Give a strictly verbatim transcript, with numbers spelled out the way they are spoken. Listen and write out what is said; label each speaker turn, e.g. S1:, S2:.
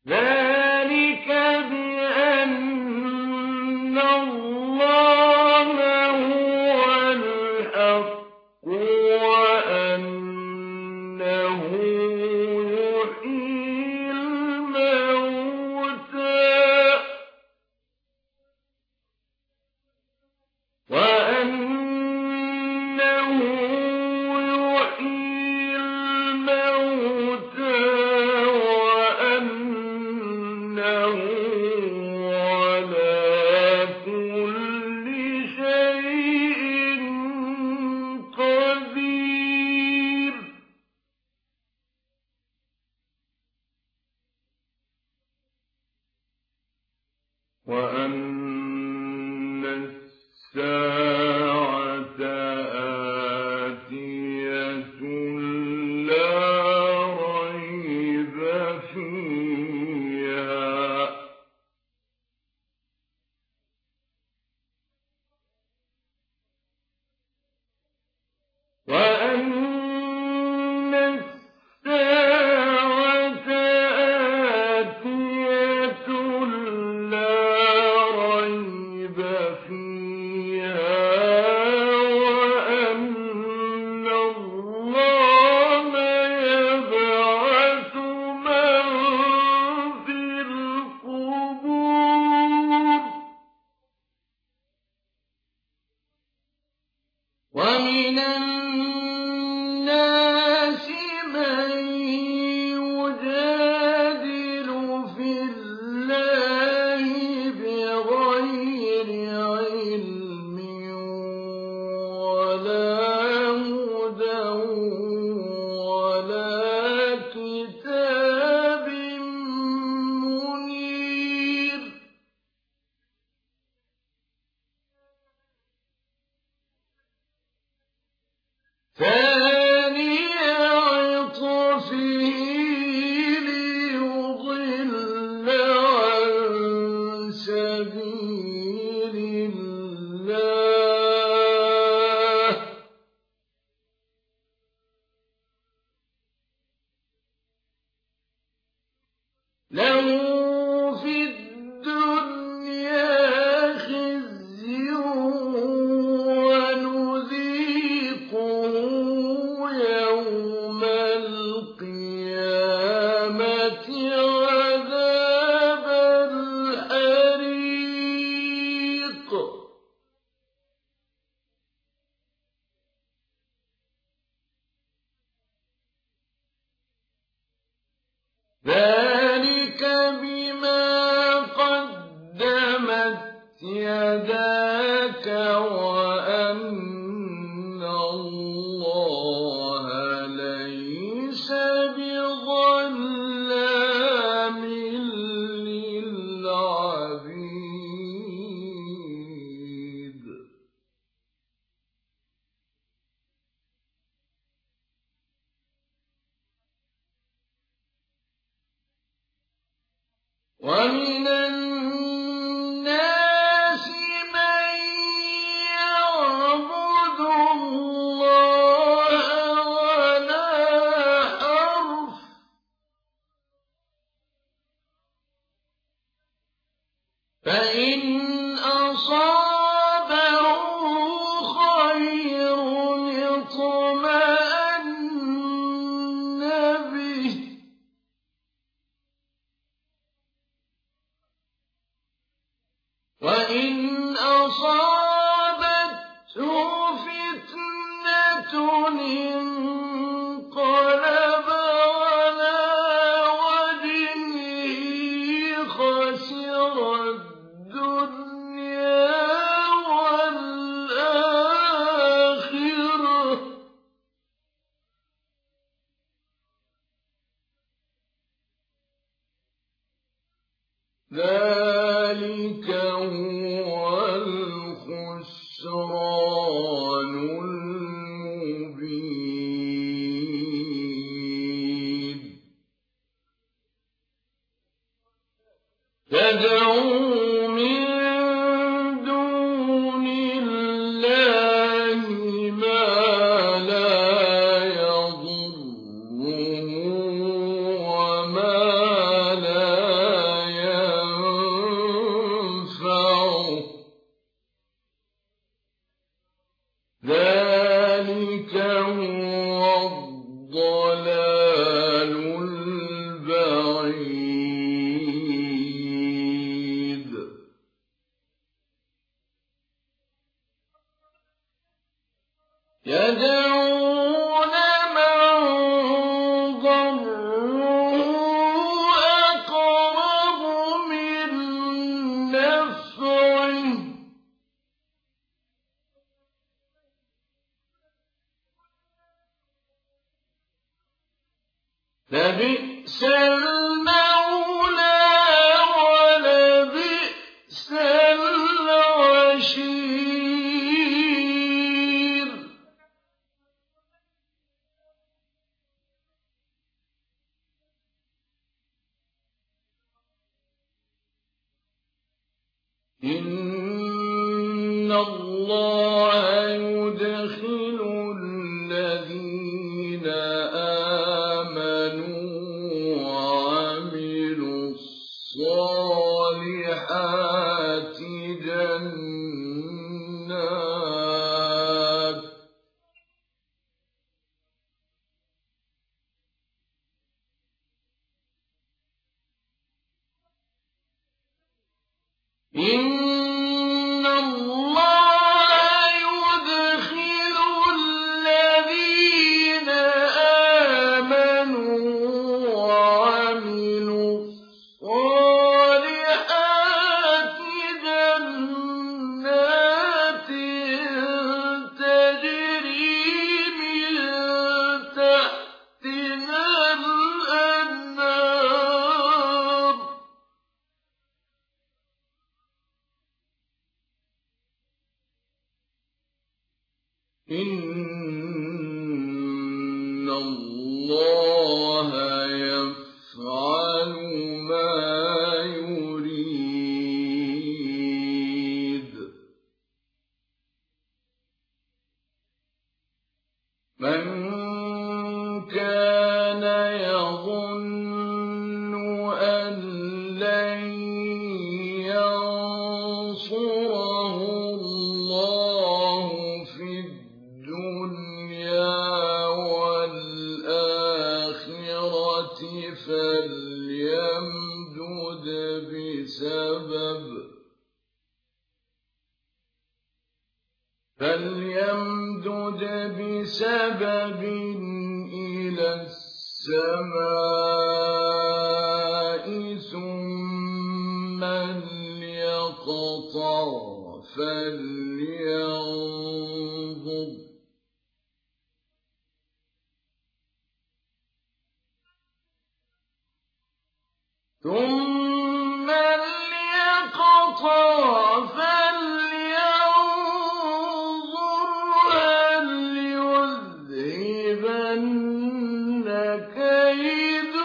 S1: ذلك بأن الله هو الحق وأنه يحيي الموتى وأنه يحيي الموتى وأنه على كل شيء قدير. وأن الساعة آتية لا ريب فيها وأن الساعة آتية لا ريب فيها وأن الله يبعث من في القبور. ومن الناس من يجادل في الله بغير علم ولا هدى ولا كتاب منير. ثاني عطفه ليضل عن سبيل الله له في الدنيا خزي ونذيقه يوم القيامة عذاب الحريق. ذلك بما قدمت يداك وأن الله ليس بظلام للعبيد. ومن الناس من يعبد الله على حرف فإن أصابه خير اطمأن به وإن أصابته فتنة انقلب على وجهه خسر الدنيا والآخرة ذلك هو الخسران المبين. تدعو من دون الله ما لا يضره وما لا لبئس المولى ولبئس العشير. إن الله يدخل الذين آمنوا وعملوا الصالحات جنات إن الله يدخل الذين آمنوا وعملوا الصالحات جنات تجري من تحتها الأنهار إن الله يفعل ما يريد. من كان يظن أن لن ينصره الله في الدنيا والآخرة فليمدد بسبب فليمدد بسبب إلى السماء ثم ليقطع فلينظر ثم ليقطع فلينظر هل يذهبن كيده